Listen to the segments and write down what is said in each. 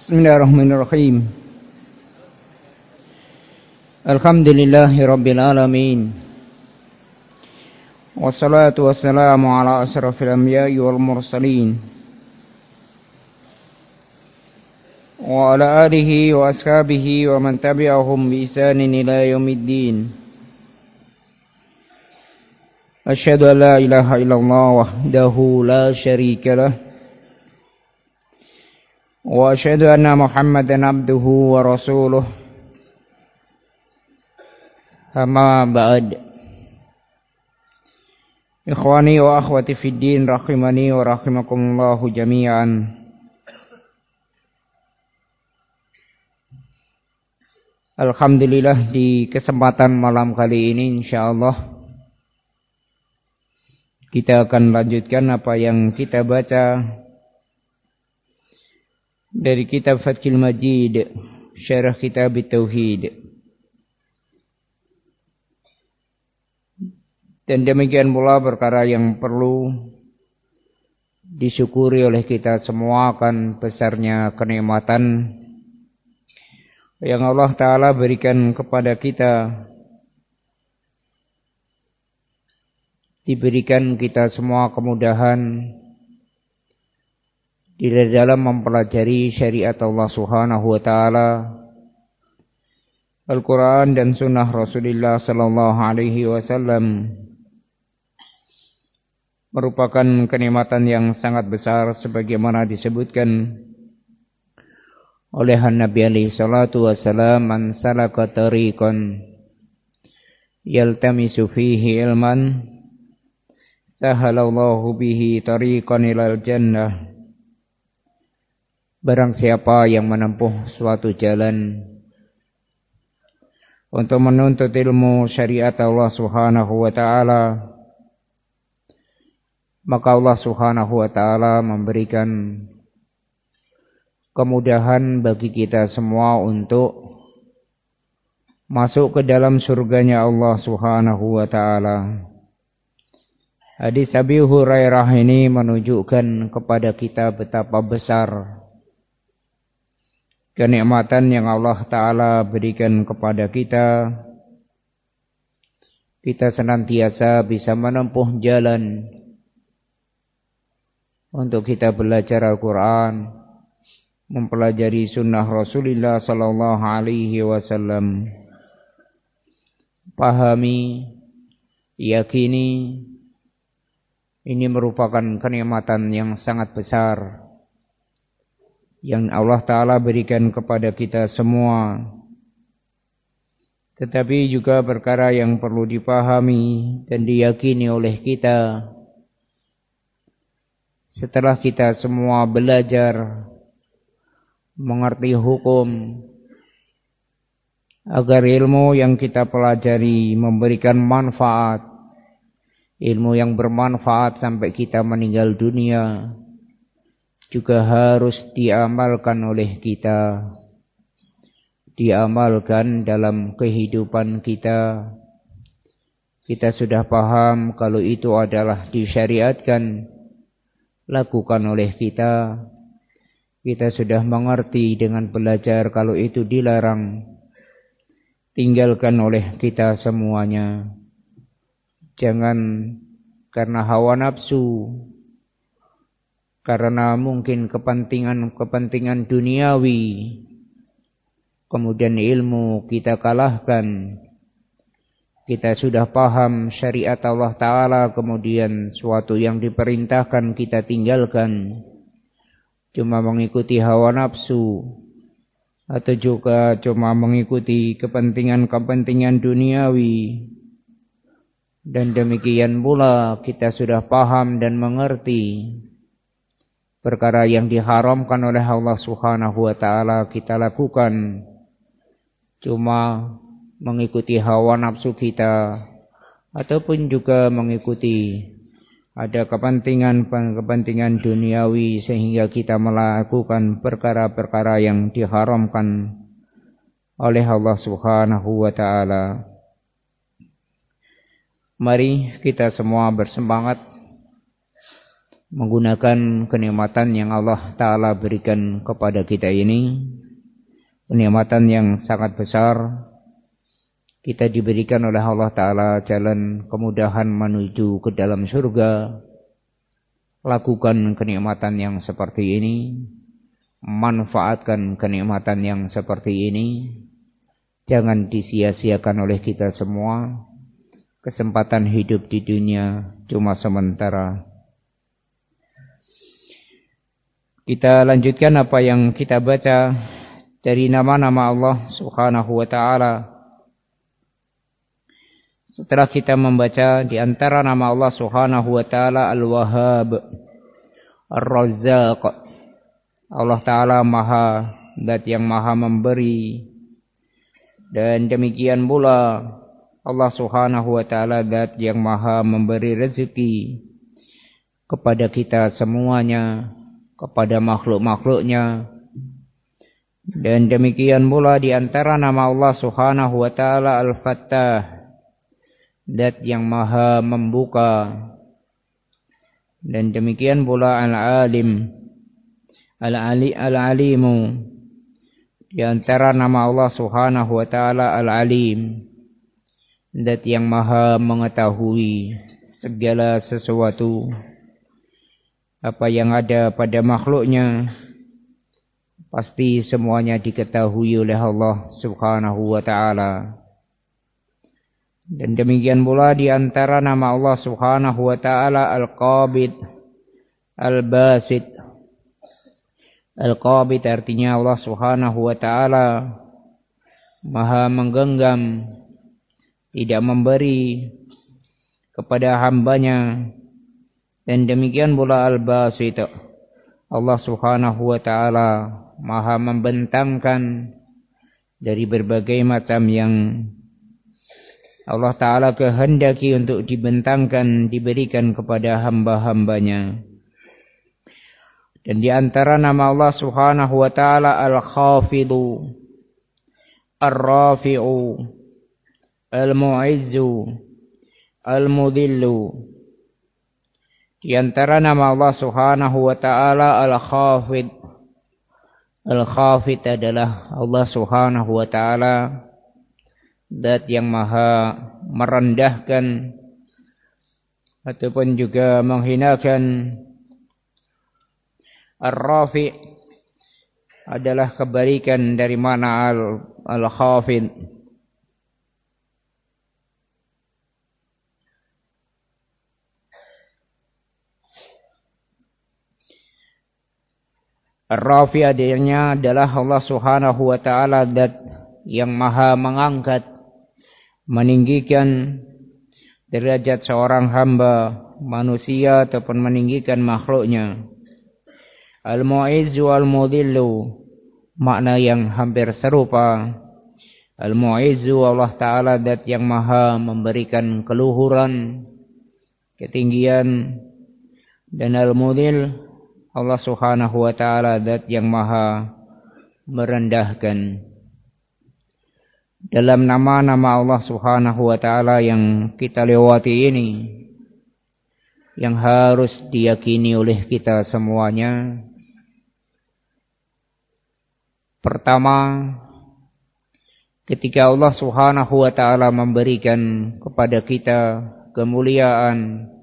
Bismillahirrahmanirrahim. Alhamdulillahirabbil alamin. Wassalatu wassalamu ala asrafil anbiya'i wal mursalin. Wa ala alihi wa ashabihi wa man tabi'ahum bi ihsanin ila yaumiddin. Asyhadu an la ilaha illallah wahdahu la syarika lah. Wa asyhadu anna Muhammadan abduhu wa rasuluh. Amma ba'd. Ikhwani wa akhwati fid din rahimani wa rahimakumullah jami'an. Alhamdulillah, di kesempatan malam kali ini insyaallah kita akan lanjutkan apa yang kita baca dari kitab Fathul Majid, syarah kitab Tauhid. Dan demikian pula perkara yang perlu disyukuri oleh kita semua akan besarnya kenikmatan yang Allah Ta'ala berikan kepada kita. Diberikan kita semua kemudahan di dalam mempelajari syariat Allah Subhanahu wa taala, Al-Qur'an dan sunnah Rasulullah sallallahu alaihi wasallam, merupakan kenikmatan yang sangat besar sebagaimana disebutkan oleh Nabi alaihi salatu wasallam, man salaka tariqan yaltamisu fihi ilman sahalallahu bihi tariqan ilal jannah. Barang siapa yang menempuh suatu jalan untuk menuntut ilmu syariat Allah Subhanahu wa ta'ala, maka Allah Subhanahu wa ta'ala memberikan kemudahan bagi kita semua untuk masuk ke dalam surganya Allah Subhanahu wa ta'ala. Hadis Abi Hurairah ini menunjukkan kepada kita betapa besar kenikmatan yang Allah Ta'ala berikan kepada kita. Kita senantiasa bisa menempuh jalan untuk kita belajar Al-Quran, mempelajari sunnah Rasulullah Sallallahu Alaihi Wasallam, pahami, yakini, ini merupakan kenikmatan yang sangat besar yang Allah Ta'ala berikan kepada kita semua. Tetapi juga perkara yang perlu dipahami dan diyakini oleh kita setelah kita semua belajar mengerti hukum, agar ilmu yang kita pelajari memberikan manfaat, ilmu yang bermanfaat sampai kita meninggal dunia, juga harus diamalkan oleh kita, diamalkan dalam kehidupan kita. Kita sudah paham kalau itu adalah disyariatkan, lakukan oleh kita. Kita sudah mengerti dengan belajar kalau itu dilarang, tinggalkan oleh kita semuanya. Jangan karena hawa nafsu, karena mungkin kepentingan duniawi, kemudian ilmu kita kalahkan. Kita sudah paham syariat Allah Ta'ala, kemudian suatu yang diperintahkan kita tinggalkan, cuma mengikuti hawa nafsu, atau juga cuma mengikuti kepentingan duniawi. Dan demikian pula kita sudah paham dan mengerti perkara yang diharamkan oleh Allah Subhanahu wa ta'ala kita lakukan, cuma mengikuti hawa nafsu kita, ataupun juga mengikuti ada kepentingan duniawi sehingga kita melakukan perkara-perkara yang diharamkan oleh Allah Subhanahu wa ta'ala. Mari kita semua bersemangat menggunakan kenikmatan yang Allah Ta'ala berikan kepada kita ini, kenikmatan yang sangat besar. Kita diberikan oleh Allah Ta'ala jalan kemudahan menuju ke dalam surga. Lakukan kenikmatan yang seperti ini, manfaatkan kenikmatan yang seperti ini. Jangan disia-siakan oleh kita semua. Kesempatan hidup di dunia cuma sementara. Kita lanjutkan apa yang kita baca dari nama-nama Allah Subhanahu wa ta'ala. Setelah kita membaca di antara nama Allah Subhanahu wa ta'ala Al-Wahhab, Ar-Razzaq. Allah Ta'ala maha, zat yang maha memberi. Dan demikian pula Allah Subhanahu wa ta'ala zat yang maha memberi rezeki kepada kita semuanya, kepada makhluk-makhluknya. Dan demikian pula di antara nama Allah Subhanahu wa ta'ala Al-Fattah, zat yang maha membuka. Dan demikian pula Al-Alim, Al-Alimu, di antara nama Allah Subhanahu wa ta'ala Al-Alim, zat yang maha mengetahui segala sesuatu, apa yang ada pada makhluknya, pasti semuanya diketahui oleh Allah Subhanahu wa ta'ala. Dan demikian pula di antara nama Allah Subhanahu wa ta'ala Al-Qabid, Al-Basit. Al-Qabid artinya Allah Subhanahu wa ta'ala maha menggenggam, tidak memberi kepada hambanya. Dan demikian pula Al-Basit, Allah Subhanahu wa ta'ala maha membentangkan dari berbagai macam yang Allah Ta'ala kehendaki untuk dibentangkan, diberikan kepada hamba-hambanya. Dan di antara nama Allah Subhanahu wa ta'ala Al-Khafidu, Ar-Rafi'u, Al-Mu'izzu, Al-Mudhillu. Di antara nama Allah Subhanahu wa ta'ala Al-Khafid. Al-Khafid adalah Allah Subhanahu wa ta'ala zat yang maha merendahkan ataupun juga menghinakan. Ar-Rafi' adalah kebalikan dari mana Al-Khafid. Ar-Rafi' adanya adalah Allah Subhanahu wa ta'ala zat yang maha mengangkat, meninggikan derajat seorang hamba manusia ataupun meninggikan makhluknya. Al-Mu'izzu Al-Mudhillu, makna yang hampir serupa. Al-Mu'izzu Allah Ta'ala zat yang maha memberikan keluhuran, ketinggian. Dan Al-Mudhill Allah Subhanahu wa ta'ala zat yang maha merendahkan. Dalam nama-nama Allah Subhanahu wa ta'ala yang kita lewati ini, yang harus diyakini oleh kita semuanya, pertama, ketika Allah Subhanahu wa ta'ala memberikan kepada kita kemuliaan,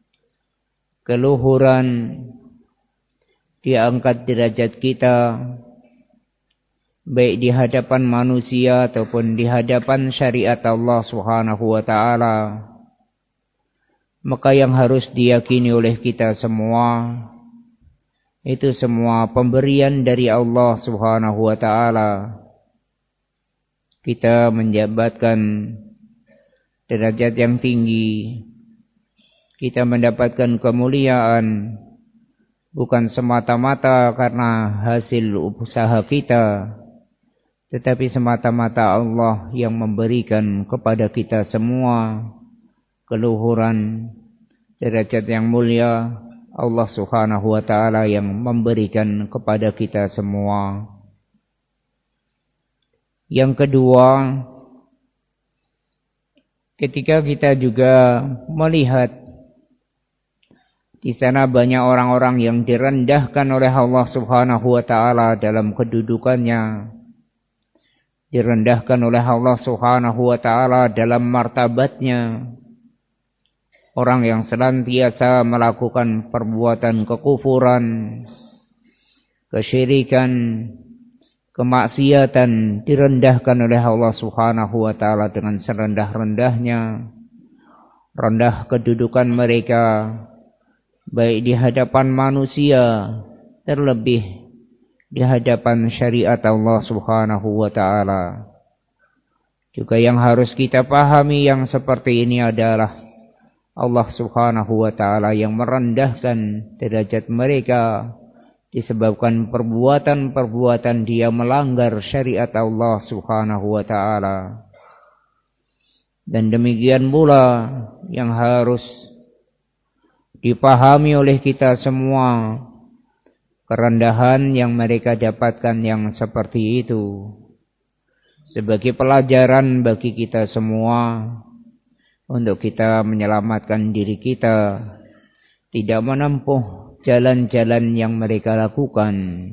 keluhuran, diangkat derajat kita, baik di hadapan manusia ataupun di hadapan syariat Allah Subhanahu wa ta'ala, maka yang harus diyakini oleh kita semua, itu semua pemberian dari Allah Subhanahu wa ta'ala. Kita menjabatkan derajat yang tinggi, kita mendapatkan kemuliaan, bukan semata-mata karena hasil usaha kita, tetapi semata-mata Allah yang memberikan kepada kita semua keluhuran, derajat yang mulia. Allah Subhanahu wa ta'ala yang memberikan kepada kita semua. Yang kedua, ketika kita juga melihat Di sana banyak orang-orang yang direndahkan oleh Allah Subhanahu wa taala dalam kedudukannya. Direndahkan oleh Allah Subhanahu wa taala dalam martabatnya. Orang yang senantiasa melakukan perbuatan kekufuran, kesyirikan, kemaksiatan direndahkan oleh Allah Subhanahu wa taala dengan serendah-rendahnya. Rendah kedudukan mereka baik di hadapan manusia, terlebih di hadapan syariat Allah Subhanahu wa taala. Juga yang harus kita pahami yang seperti ini adalah Allah Subhanahu wa taala yang merendahkan derajat mereka disebabkan perbuatan-perbuatan dia melanggar syariat Allah Subhanahu wa taala. Dan demikian pula yang harus dipahami oleh kita semua, kerendahan yang mereka dapatkan yang seperti itu sebagai pelajaran bagi kita semua untuk kita menyelamatkan diri kita, tidak menempuh jalan-jalan yang mereka lakukan.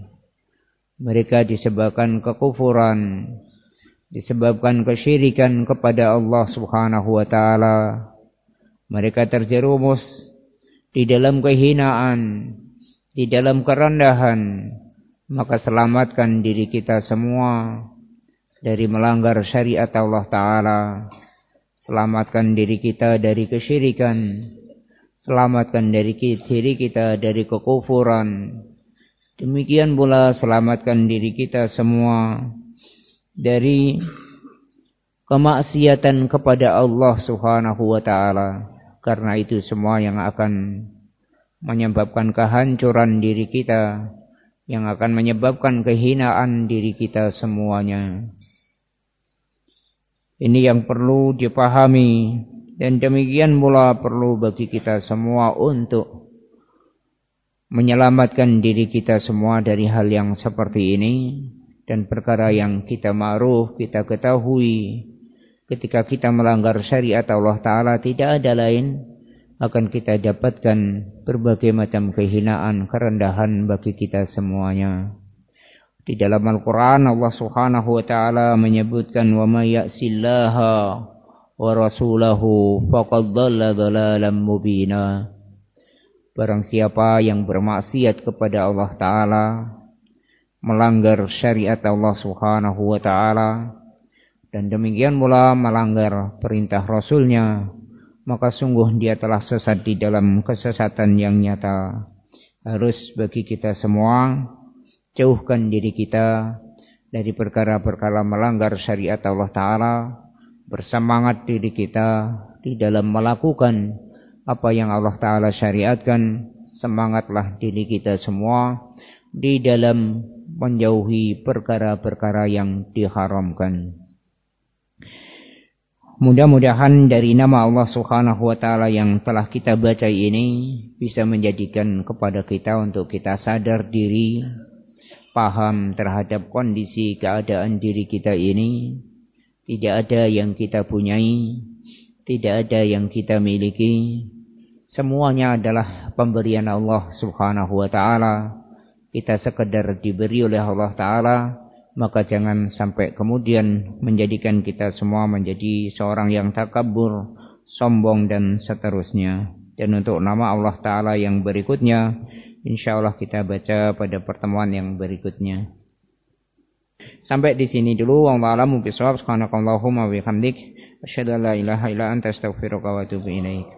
Mereka disebabkan kekufuran, disebabkan kesyirikan kepada Allah Subhanahu wa taala. Mereka terjerumus di dalam kehinaan, di dalam kerendahan. Maka selamatkan diri kita semua dari melanggar syariat Allah taala. Selamatkan diri kita dari kesyirikan. Selamatkan diri kita dari kekufuran. Demikian pula selamatkan diri kita semua dari kemaksiatan kepada Allah Subhanahu wa taala. Karena itu semua yang akan menyebabkan kehancuran diri kita, yang akan menyebabkan kehinaan diri kita semuanya. Ini yang perlu dipahami. Dan demikian pula perlu bagi kita semua untuk menyelamatkan diri kita semua dari hal yang seperti ini. Dan perkara yang kita ma'ruf, kita ketahui ketika kita melanggar syariat Allah Ta'ala, tidak ada lain akan kita dapatkan berbagai macam kehinaan, kerendahan bagi kita semuanya. Di dalam Al-Quran Allah Subhanahu wa Ta'ala menyebutkan wa may ya'sillaha wa rasulahu faqad dhalla dhalalan mubina. Barang siapa yang bermaksiat kepada Allah Ta'ala, melanggar syariat Allah Subhanahu wa Ta'ala, dan demikian pula melanggar perintah Rasulnya, maka sungguh dia telah sesat di dalam kesesatan yang nyata. Harus bagi kita semua jauhkan diri kita dari perkara-perkara melanggar syariat Allah Ta'ala. Bersemangat diri kita di dalam melakukan apa yang Allah Ta'ala syariatkan. Semangatlah diri kita semua di dalam menjauhi perkara-perkara yang diharamkan. Mudah-mudahan dari nama Allah Subhanahu wa Ta'ala yang telah kita baca ini bisa menjadikan kepada kita untuk kita sadar diri, paham terhadap kondisi keadaan diri kita ini. Tidak ada yang kita punyai, tidak ada yang kita miliki. Semuanya adalah pemberian Allah Subhanahu wa Ta'ala. Kita sekedar diberi oleh Allah Ta'ala, maka jangan sampai kemudian menjadikan kita semua menjadi seorang yang takabur, sombong dan seterusnya. Dan untuk nama Allah Ta'ala yang berikutnya, insyaallah kita baca pada pertemuan yang berikutnya. Sampai di sini dulu. Wallahu a'lam bishawab. Subhanakallahumma wa bihamdik, asyhadu an la ilaha illa anta, astaghfiruka wa atubu ilaik.